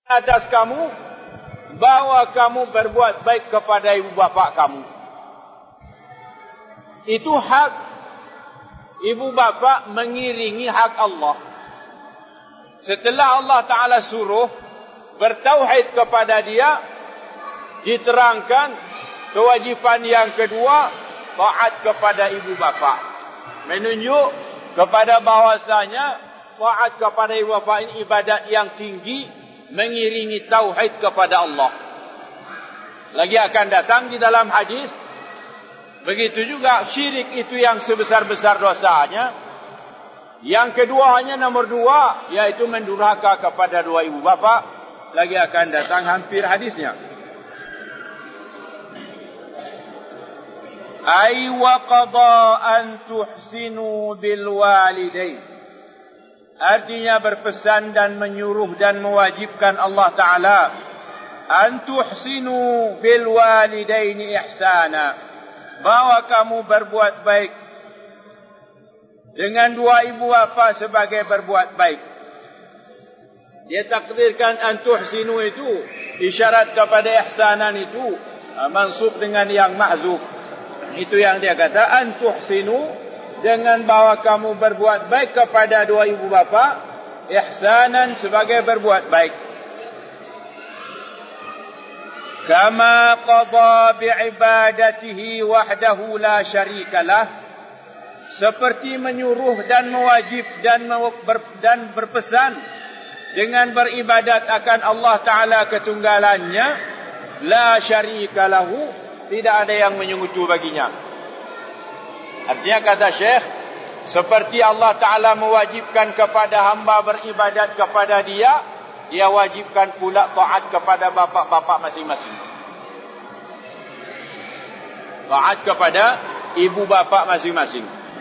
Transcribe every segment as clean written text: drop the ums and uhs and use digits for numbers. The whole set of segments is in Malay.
atas kamu, bahawa kamu berbuat baik kepada ibu bapa kamu. Itu hak ibu bapa mengiringi hak Allah. Setelah Allah Ta'ala suruh bertauhid kepada dia, diterangkan kewajipan yang kedua, taat kepada ibu bapa. Menunjuk kepada bahwasanya taat kepada ibu bapa ini ibadat yang tinggi, mengiringi tauhid kepada Allah. Lagi akan datang di dalam hadis, begitu juga syirik itu yang sebesar-besar dosanya. Yang kedua, hanya nomor dua, yaitu mendurhaka kepada dua ibu bapa. Lagi akan datang hampir hadisnya. Ay wa qada an tuhsinu bil walidain. Artinya berpesan dan menyuruh dan mewajibkan Allah Ta'ala an tuhsinu bil walidaini ihsana, bahwa kamu berbuat baik dengan dua ibu bapa sebagai berbuat baik. Dia takdirkan an tuhsinu itu isyarat kepada ihsanan itu mansub dengan yang mahzuf. Itu yang dia kata an tuhsinu, dengan bahwa kamu berbuat baik kepada dua ibu bapa, ihsanan sebagai berbuat baik. Kama qada bi'ibadatihi wahdahu la syarikalah, seperti menyuruh dan mewajib dan berpesan dengan beribadat akan Allah Ta'ala ketunggalannya, la syarikalahu, tidak ada yang menyekutu baginya. Artinya kata Syekh, seperti Allah Ta'ala mewajibkan kepada hamba beribadat kepada dia, dia wajibkan pula taat kepada bapa-bapa masing-masing. Taat kepada ibu bapa masing-masing.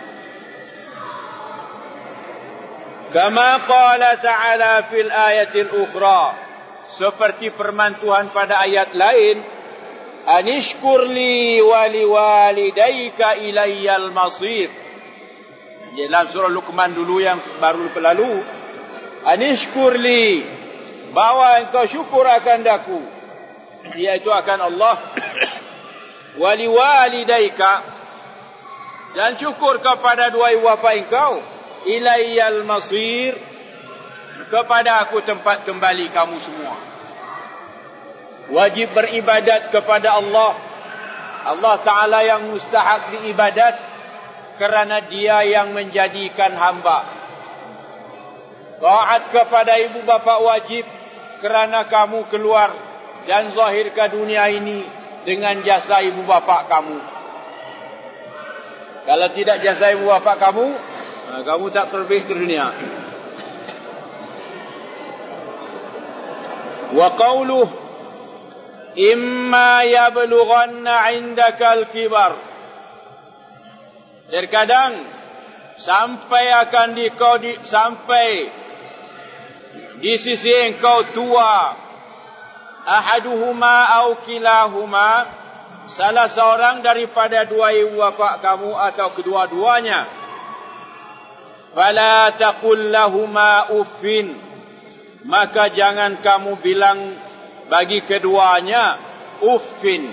Kama qala ta'ala fil ayatil ukhra, seperti firman Tuhan pada ayat lain, anishkur li wa liwalidayka ilayyal masir. Dalam surah Luqman dulu yang baru lalu, anishkur li, bahwa engkau syukur akan daku, iaitu akan Allah, wa liwalidayka, dan syukur kepada dua ibu bapa engkau, ilayyal masir, kepada aku tempat kembali kamu semua. Wajib beribadat kepada Allah, Allah Ta'ala yang mustahak diibadat, kerana dia yang menjadikan hamba. Taat kepada ibu bapa wajib, kerana kamu keluar dan zahir ke dunia ini dengan jasa ibu bapa kamu. Kalau tidak jasa ibu bapa kamu, kamu tak terbih ke dunia. Wa qawluh imma yablughanna 'indaka al-kibar, terkadang sampai di sisi engkau tua, ahaduhuma au kilahuma, salah seorang daripada dua ibu bapa kamu atau kedua-duanya, fala taqul lahuma uffin, maka jangan kamu bilang bagi keduanya uffin.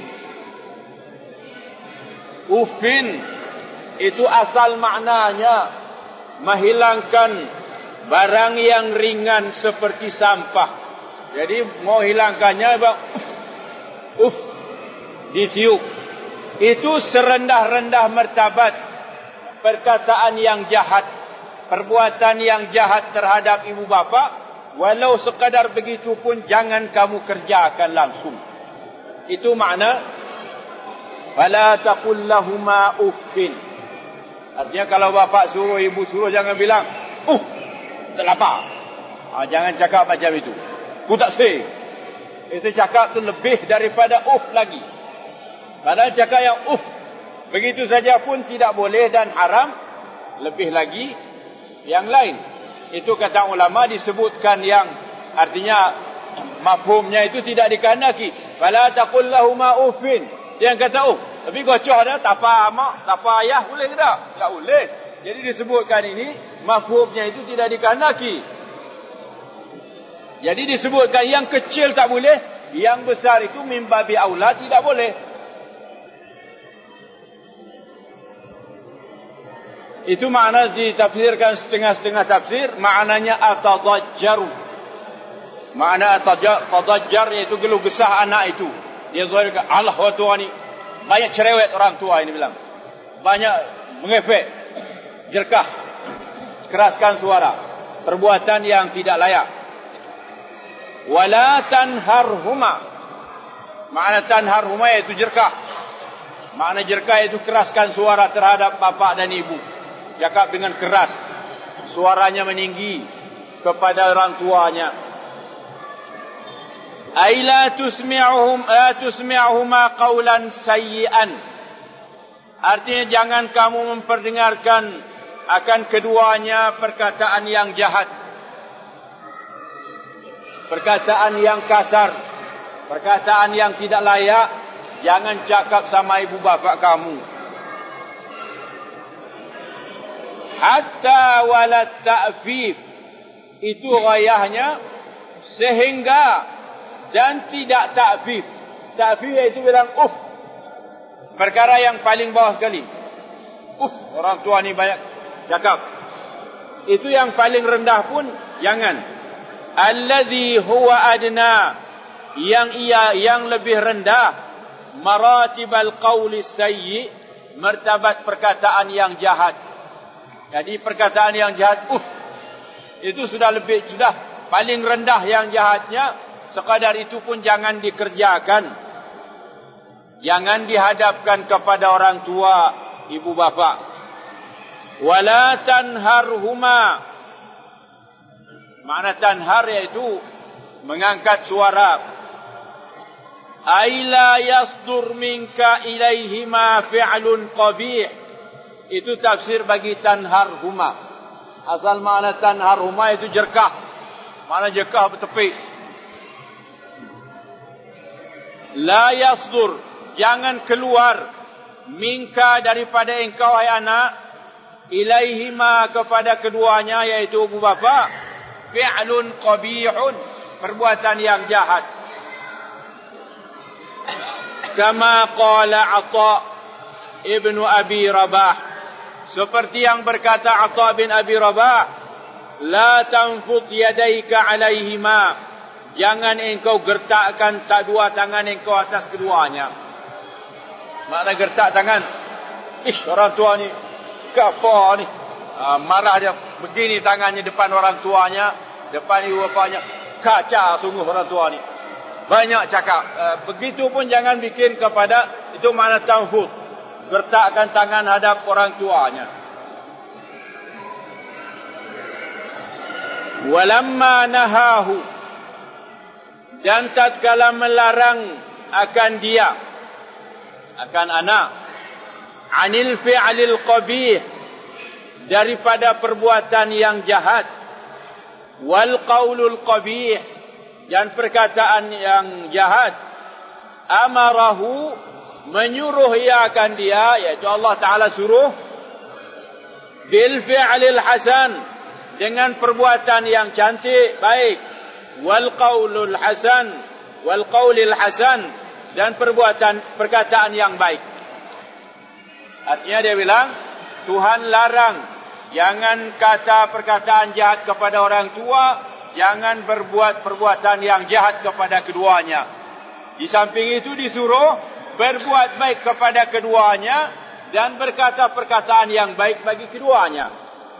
Uffin itu asal maknanya menghilangkan barang yang ringan seperti sampah. Jadi mau hilangkannya uff, ditiup. Itu serendah-rendah martabat perkataan yang jahat, perbuatan yang jahat terhadap ibu bapa. Walau sekadar begitu pun jangan kamu kerjakan langsung. Itu makna fala taqul lahuma uffin. Artinya kalau bapak suruh, ibu suruh, jangan bilang tak lapar. Jangan cakap macam itu. Ku tak say. Itu cakap tu lebih daripada lagi. Padahal cakap yang begitu saja pun tidak boleh dan haram. Lebih lagi yang lain. Itu kata ulama disebutkan yang artinya mafhumnya itu tidak dikehendaki. Fala taqul lahuma uffin. Yang kata tapi gocoh dah, tak apa mak, tak apa ayah, boleh ke tak? Tak boleh. Jadi disebutkan ini mafhumnya itu tidak dikehendaki. Jadi disebutkan yang kecil tak boleh, yang besar itu mimbabi aula tidak boleh. Itu makna ditafsirkan setengah-setengah tafsir, maknanya atadajjaru. Makna atadajjar iaitu geluh gesah anak itu. Dia zahirkan, Allah wa tua ni. Banyak cerewet orang tua ini bilang. Banyak mengefek, jerkah, keraskan suara. Perbuatan yang tidak layak. Wala tanharhuma. Makna tanharhuma iaitu jerkah. Makna jerkah itu keraskan suara terhadap bapa dan ibu. Cakap dengan keras. Suaranya meninggi kepada orang tuanya. Ay la tusmi'uhuma qawlan sayyi'an. Artinya jangan kamu memperdengarkan akan keduanya perkataan yang jahat. Perkataan yang kasar. Perkataan yang tidak layak. Jangan cakap sama ibu bapa kamu. Hatta walat ta'fif. Itu ghayahnya. Sehingga dan tidak ta'fif. Ta'fif iaitu bilang uff. Perkara yang paling bawah sekali. Uff, orang tua ni banyak cakap. Itu yang paling rendah pun jangan. Alladhi huwa adna. Yang lebih rendah. Maratibal qawli sayyi, martabat perkataan yang jahat. Jadi perkataan yang jahat, itu sudah paling rendah yang jahatnya. Sekadar itu pun jangan dikerjakan. Jangan dihadapkan kepada orang tua, ibu bapa. Wala tanharhuma. Makna tanhar iaitu mengangkat suara. Ay la yasdur minka ilaihima fi'lun qabih. Itu tafsir bagi tanharhuma. Asal makna tanharhuma itu jerkah. Makna jerkah bertepik. La yasdur, jangan keluar minka daripada engkau hai anak, ilaihima kepada keduanya iaitu ibu bapa, fi'lun qabihun, perbuatan yang jahat. Kama qala Atha ibn Abi Rabah, seperti yang berkata Atha bin Abi Rabah, la tanfud yadaika alaihima, jangan engkau gertakkan dua tangan engkau atas keduanya. Makna gertak tangan, orang tua ni apa ni, marah dia begini tangannya depan orang tuanya, depan ibu bapanya, kaca sungguh orang tua ni. Banyak cakap. Begitu pun jangan bikin kepada, itu makna tanfud, gertakkan tangan hadap orang tuanya. Walamma nahahu, dan tatkala melarang akan dia, akan anak, anil fi'lil qabih, daripada perbuatan yang jahat, wal qaulul qabih, dan perkataan yang jahat, amarahu, menyuruh ia akan dia, iaitu Allah Ta'ala suruh, bil fi'lil hasan, dengan perbuatan yang cantik, baik, wal qaulul hasan, wal qaulil hasan, dan perkataan yang baik. Artinya dia bilang, Tuhan larang jangan kata perkataan jahat kepada orang tua, jangan berbuat perbuatan yang jahat kepada keduanya. Di samping itu disuruh berbuat baik kepada keduanya dan berkata perkataan yang baik bagi keduanya.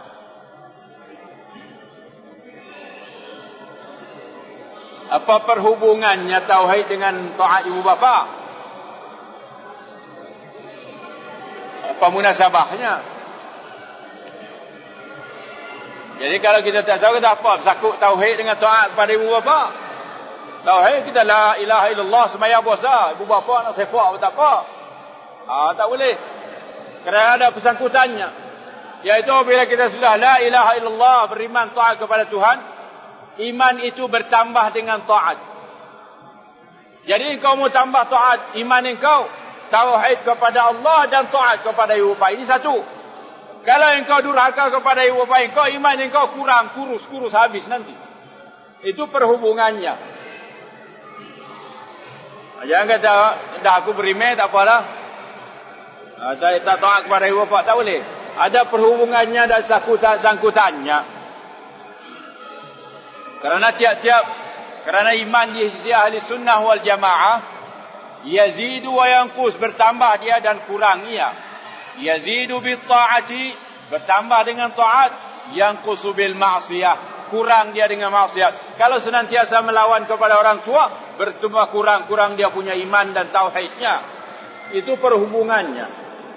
Apa perhubungannya tauhid dengan taat ibu bapa? Apa munasabahnya? Jadi kalau kita tak tahu, kita apa? Sakut tauhid dengan taat kepada ibu bapa. Tauhid kita la ilaha illallah, sembahyang puasa, ibu bapa nak sepak tak apa. Tak boleh. Kerana ada persangkutannya. Iaitu bila kita sudah la ilaha illallah, beriman taat kepada Tuhan, iman itu bertambah dengan taat. Jadi engkau mau tambah taat, iman engkau, tauhid kepada Allah dan taat kepada ibu bapa. Ini satu. Kalau engkau durhaka kepada ibu bapa engkau, iman engkau kurang, kurus habis nanti. Itu perhubungannya. Jangan kata, dah aku beriman, tak apalah. Tak taat kepada ibu bapa, tak boleh. Ada perhubungannya dan sangkutannya. Kerana iman di sisi ahli sunnah wal jamaah, yazidu wa yanqus, bertambah dia dan kurang ia. Yazidu bil ta'ati, bertambah dengan taat, yanqusu bil ma'siyah, kurang dia dengan maksiat. Kalau senantiasa melawan kepada orang tua, bertambah kurang dia punya iman dan tauhidnya. Itu perhubungannya.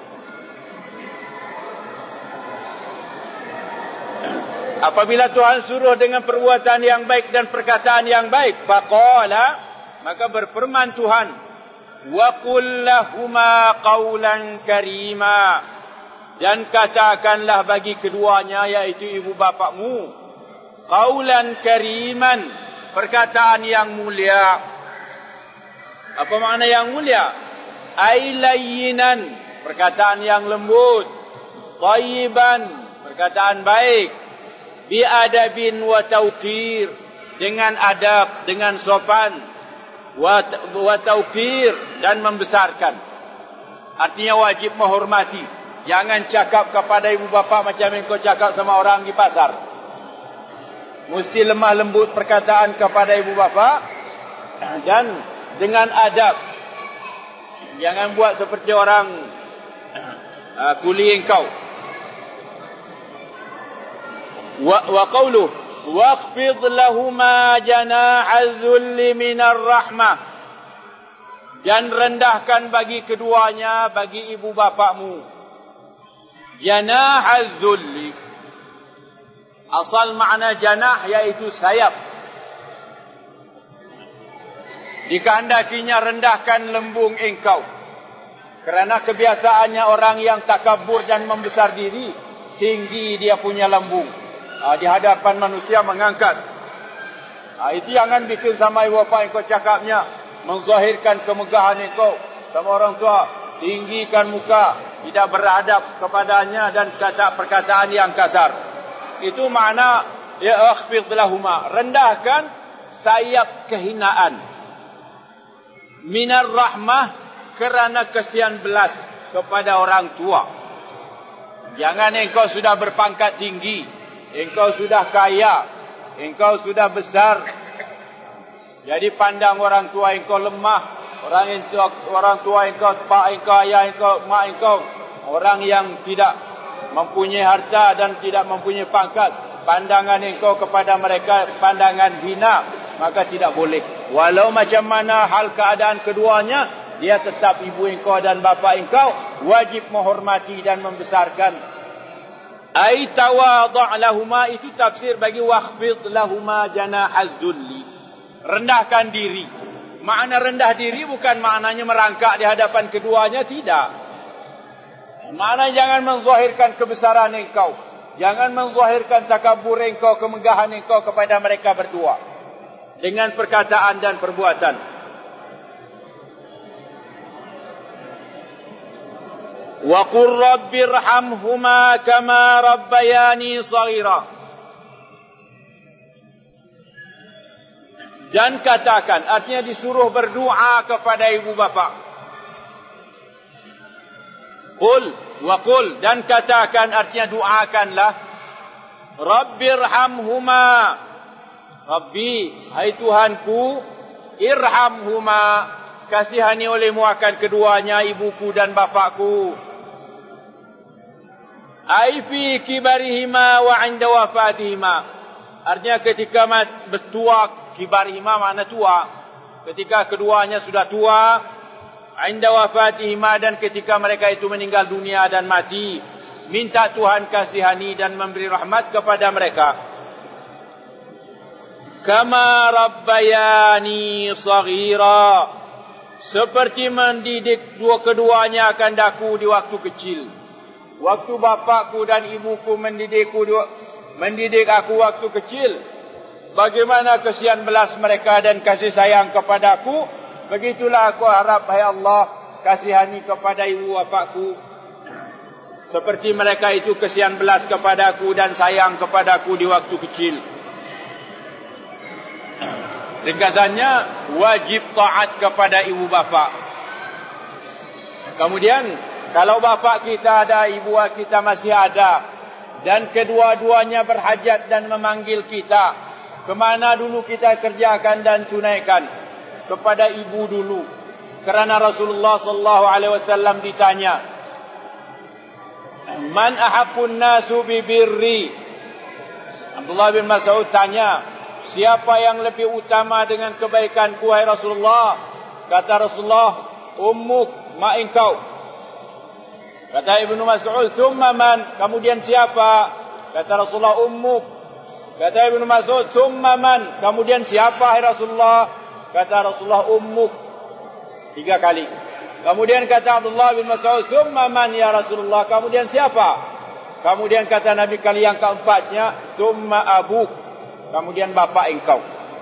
Apabila Tuhan suruh dengan perbuatan yang baik dan perkataan yang baik, faqala, maka berfirman Tuhan, wa qul lahumā qawlan karīmā, dan katakanlah bagi keduanya, yaitu ibu bapakmu, qawlan kariman, perkataan yang mulia. Apa makna yang mulia? Ay layyinan, perkataan yang lembut, thayyiban, perkataan baik, bi adabin wa tauqir, dengan adab, dengan sopan, wa tauqir, dan membesarkan. Artinya wajib menghormati. Jangan cakap kepada ibu bapa macam yang kau cakap sama orang di pasar. Mesti lemah lembut perkataan kepada ibu bapa dan dengan adab. Jangan buat seperti orang kuli engkau. Wa qawluhu waqfid lahumā janāḥa dhulli minar rahmah, dan rendahkan bagi keduanya, bagi ibu bapakmu, janāḥa dhulli. Asal makna janah yaitu sayap. Dikehendakinya rendahkan lembung engkau. Kerana kebiasaannya orang yang takabur dan membesar diri, tinggi dia punya lembung. Di hadapan manusia mengangkat. Itu jangan bikin sama ibu bapa engkau cakapnya, menzahirkan kemegahan engkau sama orang tua. Tinggikan muka, tidak beradab kepadanya dan kata perkataan yang kasar. Itu makna ya akhfid lahuma, rendahkan sayap kehinaan. Minar rahmah, kerana kesian belas kepada orang tua. Jangan engkau sudah berpangkat tinggi, engkau sudah kaya, engkau sudah besar, jadi pandang orang tua engkau lemah. Orang tua engkau, pak engkau, ayah engkau, mak engkau, orang yang tidak mempunyai harta dan tidak mempunyai pangkat, pandangan engkau kepada mereka pandangan hina, maka tidak boleh. Walau macam mana hal keadaan keduanya, dia tetap ibu engkau dan bapa engkau, wajib menghormati dan membesarkan. Ai tawadha' lahuma, itu tafsir bagi wakhfid lahuma janahal dhulli, rendahkan diri. Makna rendah diri bukan maknanya merangkak di hadapan keduanya, tidak. Makna jangan menzahirkan kebesaran engkau, jangan menzahirkan takabur engkau, kemegahan engkau kepada mereka berdua dengan perkataan dan perbuatan. Wa qur rabbirhamhuma kama rabbayani shaghira, dan katakan, artinya disuruh berdoa kepada ibu bapa. Qul wa qul, dan katakan, artinya doakanlah. Rabbirhamhuma, Rabbi, hai Tuhanku, irhamhuma, kasihani olehmu akan keduanya, ibuku dan bapakku. Ai fi kibarihima wa 'inda wafatihima, artinya ketika bertua, kibarihima makna tua, ketika keduanya sudah tua, 'inda wafatihima, dan ketika mereka itu meninggal dunia dan mati, minta Tuhan kasihani dan memberi rahmat kepada mereka. Kama rabbayani shaghira, seperti mendidik keduanya akan daku di waktu kecil. Waktu bapakku dan ibuku mendidik aku waktu kecil, bagaimana kesian belas mereka dan kasih sayang kepadaku, begitulah aku harap, hai Allah, kasihani kepada ibu bapakku seperti mereka itu kesian belas kepadaku dan sayang kepadaku di waktu kecil. Ringkasannya, wajib taat kepada ibu bapa. Kemudian, kalau bapa kita ada, ibu kita masih ada, dan kedua-duanya berhajat dan memanggil kita, kemana dulu kita kerjakan dan tunaikan? Kepada ibu dulu. Kerana Rasulullah SAW ditanya, Man ahabbun nasu bibirri? Abdullah bin Mas'ud tanya, siapa yang lebih utama dengan kebaikanku, wahai Rasulullah? Kata Rasulullah, ummuk, mak engkau. Kata Ibnu Mas'ud, thumma man? Kemudian siapa? Kata Rasulullah, ummuk. Kata Ibnu Mas'ud, thumma man? Kemudian siapa, wahai Rasulullah? Kata Rasulullah, ummuk. 3 kali. Kemudian kata Abdullah bin Mas'ud, thumma man ya Rasulullah? Kemudian siapa? Kemudian kata Nabi kali yang keempatnya, thumma abuk. Kemudian bapa engkau.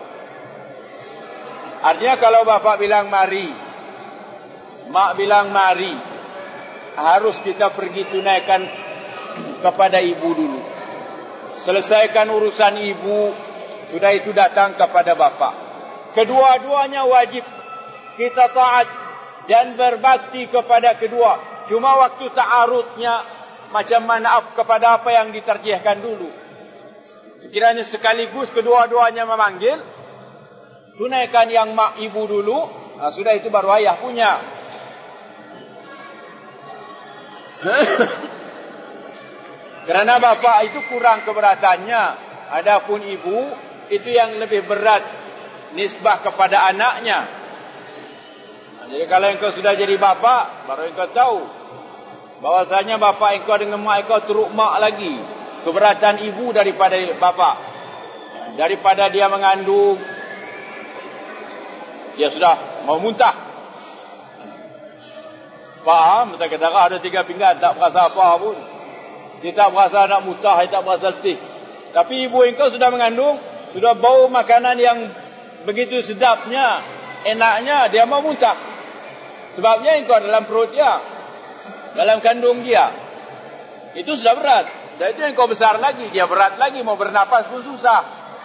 Artinya kalau bapa bilang mari, mak bilang mari, harus kita pergi tunaikan kepada ibu dulu. Selesaikan urusan ibu, sudah itu datang kepada bapa. Kedua-duanya wajib kita taat dan berbakti kepada kedua. Cuma waktu ta'arudnya, macam mana kepada apa yang diterjihkan dulu. Sekiranya sekaligus kedua-duanya memanggil, tunaikan yang mak ibu dulu, sudah itu baru ayah punya. Kerana bapa itu kurang keberatannya, adapun ibu itu yang lebih berat nisbah kepada anaknya. Jadi kalau engkau sudah jadi bapa, baru engkau tahu bahwasanya bapa engkau dengan mak engkau teruk mak lagi. Keberatan ibu daripada bapa. Daripada dia mengandung, dia sudah mau muntah. Faham? Kita kata ada 3 pinggan, tak berasa apa pun. Dia tak berasa nak muntah, dia tak berasa letih. Tapi ibu engkau sudah mengandung, sudah bau makanan yang begitu sedapnya, enaknya, dia mau muntah. Sebabnya engkau dalam perut dia, dalam kandung dia. Itu sudah berat. Dan itu engkau besar lagi, dia berat lagi, mau bernapas pun susah.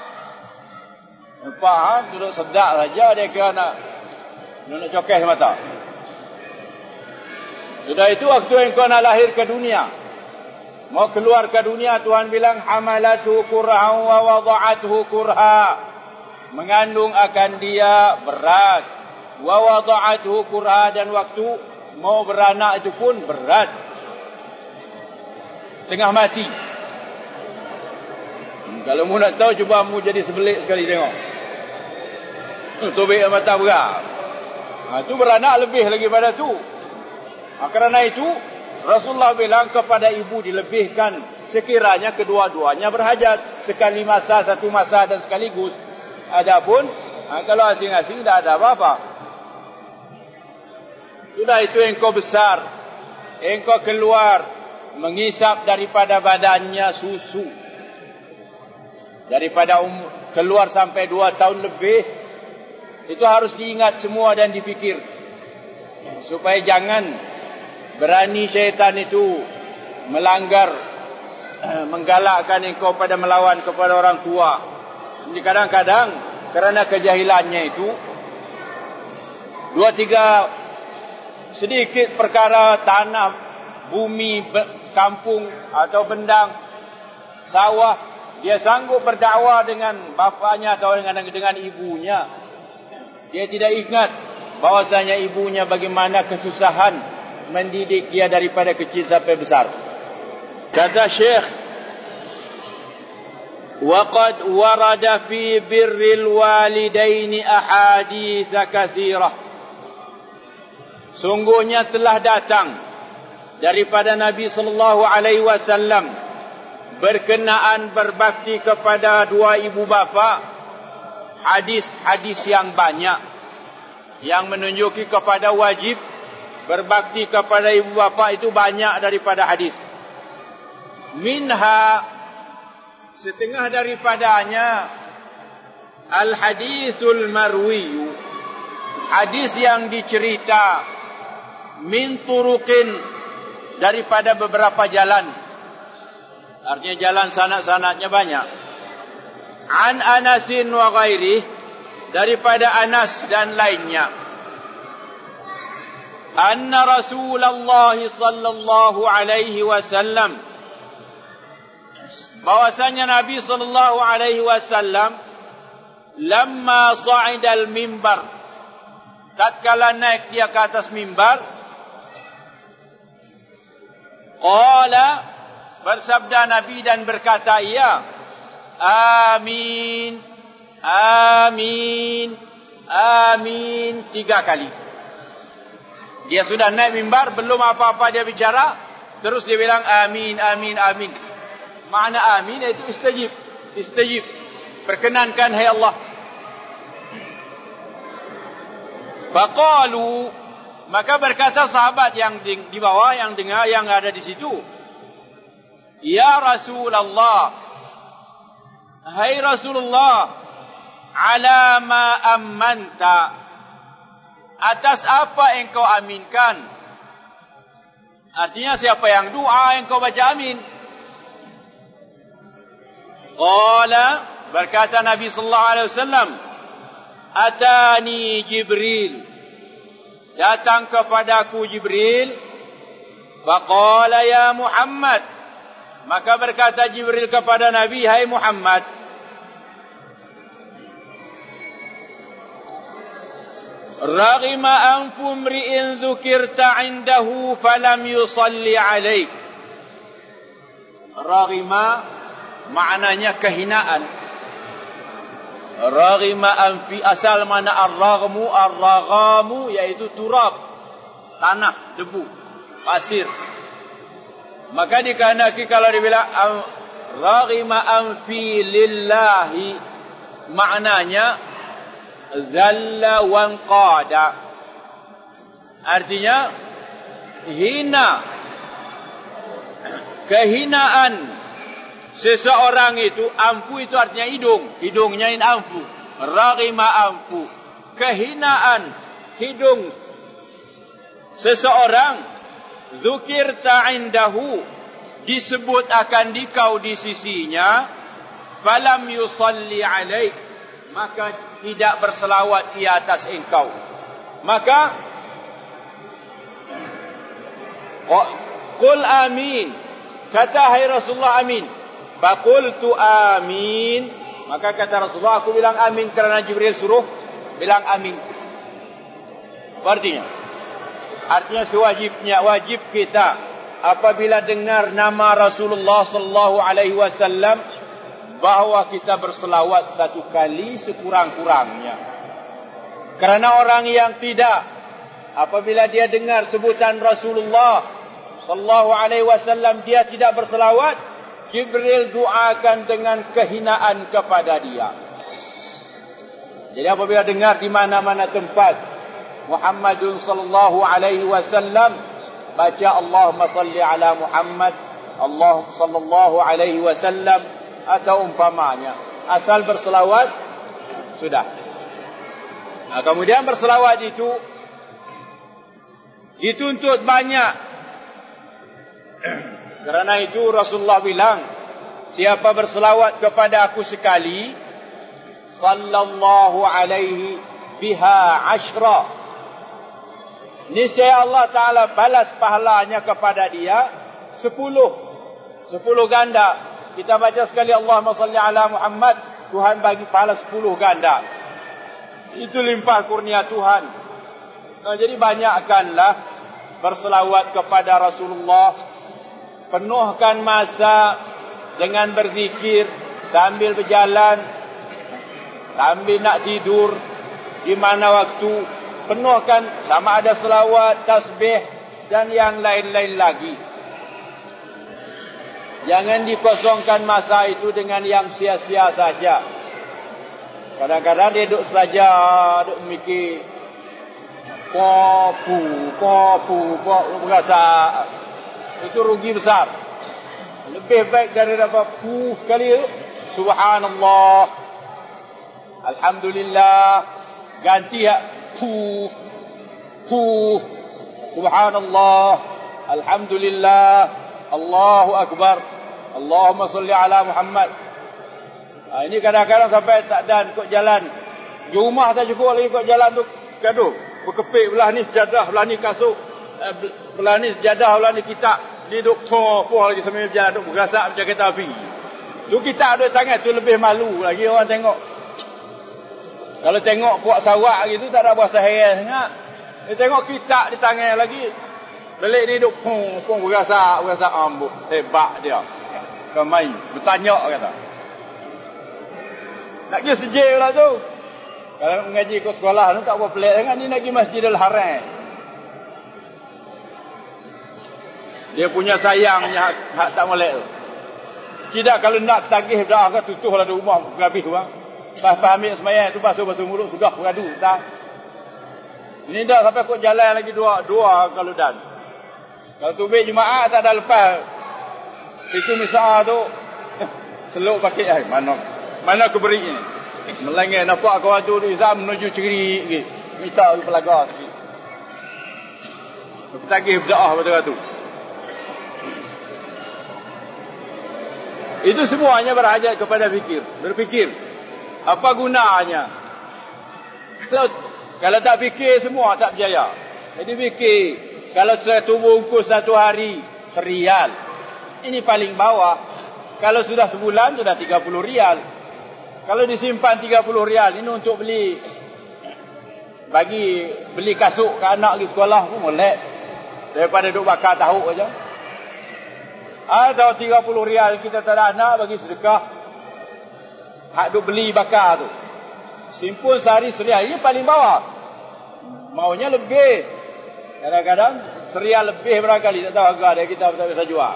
Faham? Duduk sedap saja dia kira nak cokeh mata. Sudah itu waktu engkau nak lahir ke dunia, mau keluar ke dunia, Tuhan bilang hamalatu kurha wa wada'athu kurha. Mengandung akan dia berat. Wa wada'athu kurha, dan waktu mau beranak itu pun berat. Tengah mati. Kalau mu nak tahu, cuba mu jadi sebelik sekali tengok. Tobek mata berat. Itu beranak lebih lagi pada tu. Kerana itu Rasulullah bilang kepada ibu dilebihkan sekiranya kedua-duanya berhajat. Sekali masa, satu masa dan sekaligus. Adapun kalau asing-asing tak ada apa-apa. Sudah itu engkau besar, engkau keluar, mengisap daripada badannya susu. Daripada keluar sampai 2 tahun lebih, itu harus diingat semua dan dipikir. Supaya jangan berani syaitan itu melanggar, menggalakkan engkau pada melawan kepada orang tua. Jadi kadang-kadang kerana kejahilannya itu, 2-3 sedikit perkara tanah, bumi, kampung atau bendang, sawah, dia sanggup berdakwah dengan bapaknya atau dengan ibunya. Dia tidak ingat bahwasanya ibunya bagaimana kesusahan mendidik dia daripada kecil sampai besar. Kata Syekh, وَقَدْ وَرَدَ فِي بِرِّ الْوَالِدَيْنِ أَحَادِيثَ كَثِيرَةً. Sungguhnya telah datang daripada Nabi SAW berkenaan berbakti kepada 2 ibu bapa, hadis-hadis yang banyak yang menunjuki kepada wajib berbakti kepada ibu bapa. Itu banyak daripada hadis. Minha, setengah daripadanya, al-hadisul marwi, hadis yang dicerita, min turuqin, daripada beberapa jalan. Artinya jalan sanad-sanadnya banyak. An Anasin wa ghairih, daripada Anas dan lainnya, anna Rasulullah sallallahu alaihi wasallam, bahwasanya Nabi sallallahu alaihi wasallam lamma sa'idal mimbar, tatkala naik dia ke atas mimbar, qala, bersabda Nabi dan berkata ia, amin, amin, amin 3 kali. Dia sudah naik mimbar, belum apa-apa dia bicara, terus dia bilang amin, amin, amin. Makna amin itu istajib, istajib, perkenankan hai Allah. Faqalu, maka berkata sahabat yang di bawah, yang dengar, yang ada di situ, ya Rasulullah, hai Rasulullah, ala ma ammanta, atas apa engkau aminkan? Artinya siapa yang doa engkau baca amin. Qala, berkata Nabi sallallahu alaihi wasallam, atani Jibril, datang kepadaku Jibril, faqala ya Muhammad, maka berkata Jibril kepada Nabi, hai Muhammad, raghima anfu mri'in dzukirta 'indahu falam yusalli 'alaik. Raghima maknanya kehinaan. Raghima anfi, asal mana ar-raghmu, ar-raghamu iaitu turab, tanah, debu, pasir. Maka dikehendaki kalau dibilang raghima anfi lillahi, maknanya zalla wanqada, artinya hina, kehinaan seseorang itu. Amfu itu artinya hidung, hidungnya in amfu, raghima amfu, kehinaan hidung seseorang, dzukirta indahu, disebut akan dikau di sisinya, falam yusalli alaik, maka tidak berselawat di atas engkau. Maka qul amin, kata hai Rasulullah amin. Faqultu amin, maka kata Rasulullah, aku bilang amin kerana Jibril suruh bilang amin. Artinya sewajibnya, wajib kita apabila dengar nama Rasulullah sallallahu alaihi wasallam, bahawa kita berselawat 1 kali sekurang-kurangnya. Kerana orang yang tidak, apabila dia dengar sebutan Rasulullah sallallahu alaihi wasallam, dia tidak berselawat, Jibril doakan dengan kehinaan kepada dia. Jadi apabila dengar di mana-mana tempat Muhammadun sallallahu alaihi wasallam, baca Allahumma salli ala Muhammad, Allahumma sallallahu alaihi wasallam, atau umpamanya, asal berselawat sudah. Nah, kemudian berselawat itu dituntut banyak. Kerana itu Rasulullah bilang, siapa berselawat kepada aku sekali, sallallahu alaihi biha 10, niscaya Allah Ta'ala balas pahalanya kepada dia 10 ganda. Kita baca sekali Allahumma salli ala Muhammad, Tuhan bagi pahala 10 ganda. Itu limpah kurnia Tuhan. Nah, jadi banyakkanlah berselawat kepada Rasulullah. Penuhkan masa dengan berzikir sambil berjalan, sambil nak tidur, di mana waktu. Penuhkan, sama ada selawat, tasbih dan yang lain-lain lagi. Jangan dikosongkan masa itu dengan yang sia-sia saja. Kadang-kadang dia duduk saja, duduk mikir, kopu, berasa. Itu rugi besar. Lebih baik dari dapat sekali itu. Subhanallah, Alhamdulillah, ganti ya, Subhanallah, Alhamdulillah, Allahu Akbar, Allahumma salli ala Muhammad. Ini kadang-kadang sampai tak dan kok jalan Di rumah tak cukup lagi kat jalan tu gaduh. Berkepik belah ni sejadah, belah ni kasut, belah ni sejadah, belah ni kitab. Dia duk poh lagi sambil berjalan, duk bergasak macam kereta api. Tu kitab ada tangan tu lebih malu lagi orang tengok. Kalau tengok puak sawak gitu tak ada berasa heran sangat. Dia tengok kitab di tangan lagi. Belik ni duk poh bergasak ambuk. Hebat dia. Kau main bertanya kata. Nak pergi sejil lah tu. Kalau mengaji ke sekolah tu tak apa pelik sangat. Ni nak pergi Masjidil Haram. Dia punya sayangnya hak tak molek tu. Tidak kalau nak tagih dah ke tutuhlah di rumah habis bang. Pas ambil sembahyang tu basuh mulut sudah beradu tak. Ini dah sampai kok jalan lagi dua kalau dan. Kalau tubik Jumaat tak ada lepas. Itu misal tu seluk pakai mana keberi ni. Melengah nampak kawan tu Izam menuju cerik gitu. Minta pelagar sikit. Bertagih berdoa betul tu. Itu semuanya berhajat kepada berfikir. Apa gunanya? Kalau tak fikir semua tak berjaya. Jadi fikir. Kalau satu bungkus satu hari RM1. Ini paling bawah. Kalau sudah sebulan sudah RM30. Kalau disimpan RM30 ini untuk beli kasut ke anak pergi sekolah pun molek. Daripada duk bakar tahu aja. Atau RM30 kita tak ada anak bagi sedekah. Hak duk beli bakar tu. Simpun sehari RM1 ini paling bawah. Maunya lebih. Kadang-kadang RM1 lebih berkali tak tahu harga dia kita tak bisa jual.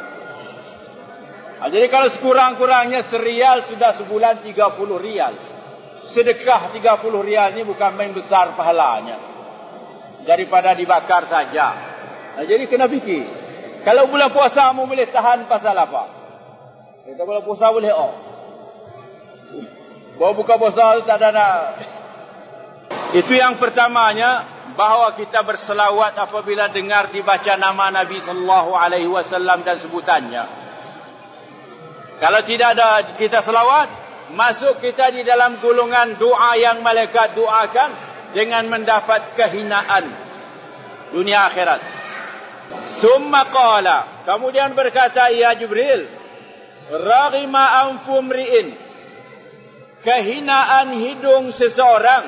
Jadi kalau sekurang-kurangnya RM1 sudah sebulan RM30. Sedekah RM30 ni bukan main besar pahalanya. Daripada dibakar saja. Jadi kena fikir. Kalau bulan puasa mu boleh tahan pasal apa? Kita bulan puasa boleh bawa buka puasa tu tak ada nak. Itu yang pertamanya, bahawa kita berselawat apabila dengar dibaca nama Nabi SAW dan sebutannya. Kalau tidak ada kita selawat, masuk kita di dalam golongan doa yang malaikat doakan dengan mendapat kehinaan dunia akhirat. Summa qala, kemudian berkata ya Jibril, raghima anfu mri'in, kehinaan hidung seseorang,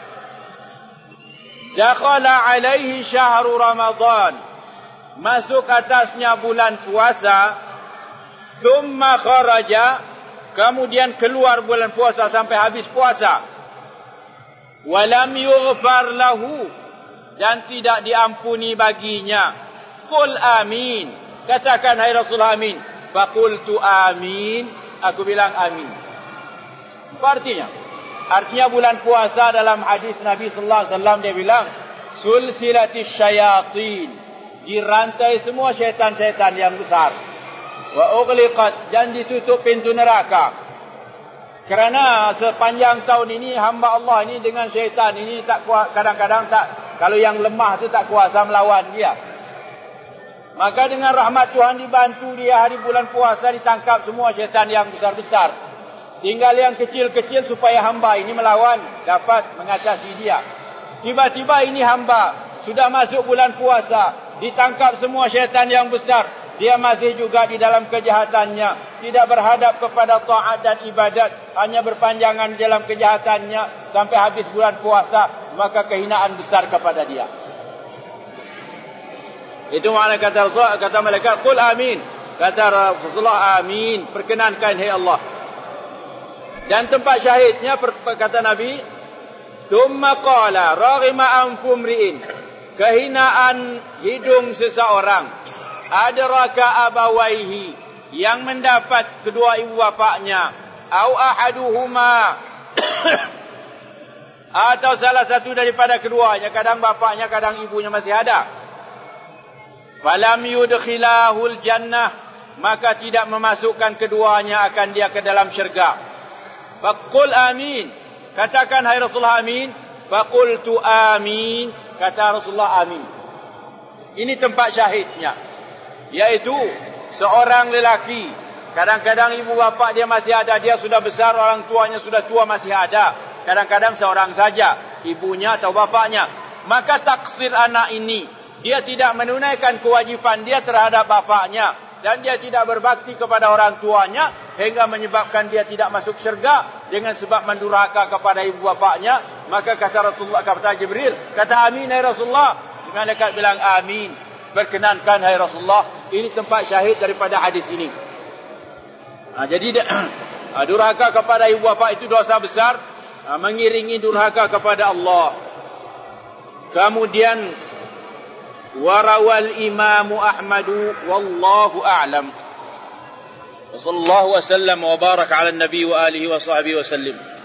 dakhala alaihi syahru Ramadan, masuk atasnya bulan puasa, thumma kharaja, kemudian keluar bulan puasa sampai habis puasa, walam yughfar lahu, dan tidak diampuni baginya, qul amin, katakan hai Rasul amin, faqultu amin, aku bilang amin. Apa artinya bulan puasa dalam hadis Nabi sallallahu alaihi wasallam dia bilang sulsilatis syayatin, dirantai semua syaitan-syaitan yang besar, wa ughliqat, dan ditutup pintu neraka. Kerana sepanjang tahun ini hamba Allah ini dengan syaitan ini tak kuat, kadang-kadang tak, kalau yang lemah tu tak kuasa melawan dia. Maka dengan rahmat Tuhan dibantu dia hari bulan puasa ditangkap semua syaitan yang besar-besar. Tinggal yang kecil-kecil supaya hamba ini melawan, dapat mengatasi dia. Tiba-tiba ini hamba sudah masuk bulan puasa, ditangkap semua syaitan yang besar, dia masih juga di dalam kejahatannya, tidak berhadap kepada taat dan ibadat, hanya berpanjangan dalam kejahatannya sampai habis bulan puasa, maka kehinaan besar kepada dia. Itu makna kata Rasulullah, kata malaikat, qul amin, kata Rasulullah amin, perkenankan hai Allah. Dan tempat syahidnya kata Nabi, thumma qala raghima anfu mri'in, kehinaan hidung seseorang, adraka abawaihi, yang mendapat kedua ibu bapaknya, au ahaduhuma, atau salah satu daripada keduanya, kadang bapaknya kadang ibunya masih ada, falam yudkhilahul jannah, maka tidak memasukkan keduanya akan dia ke dalam syurga. Faqul amin, katakan hai Rasulullah amin, faqultu amin, kata Rasulullah amin. Ini tempat syahidnya, yaitu seorang lelaki, kadang-kadang ibu bapa dia masih ada, dia sudah besar, orang tuanya sudah tua masih ada, kadang-kadang seorang saja, ibunya atau bapaknya. Maka taksir anak ini, dia tidak menunaikan kewajipan dia terhadap bapaknya, dan dia tidak berbakti kepada orang tuanya, hingga menyebabkan dia tidak masuk syurga dengan sebab mendurhaka kepada ibu bapaknya. Maka kata Rasulullah, kata Jibril, kata amin hai Rasulullah. Malaikat bilang amin, berkenankan hai Rasulullah. Ini tempat syahid daripada hadis ini. Jadi durhaka kepada ibu bapa itu dosa besar, mengiringi durhaka kepada Allah. Kemudian warawal Imam Ahmad wallahu a'lam. Sallallahu wasallam wa baraka ala nabi wa alihi wa sahbihi wa sallim.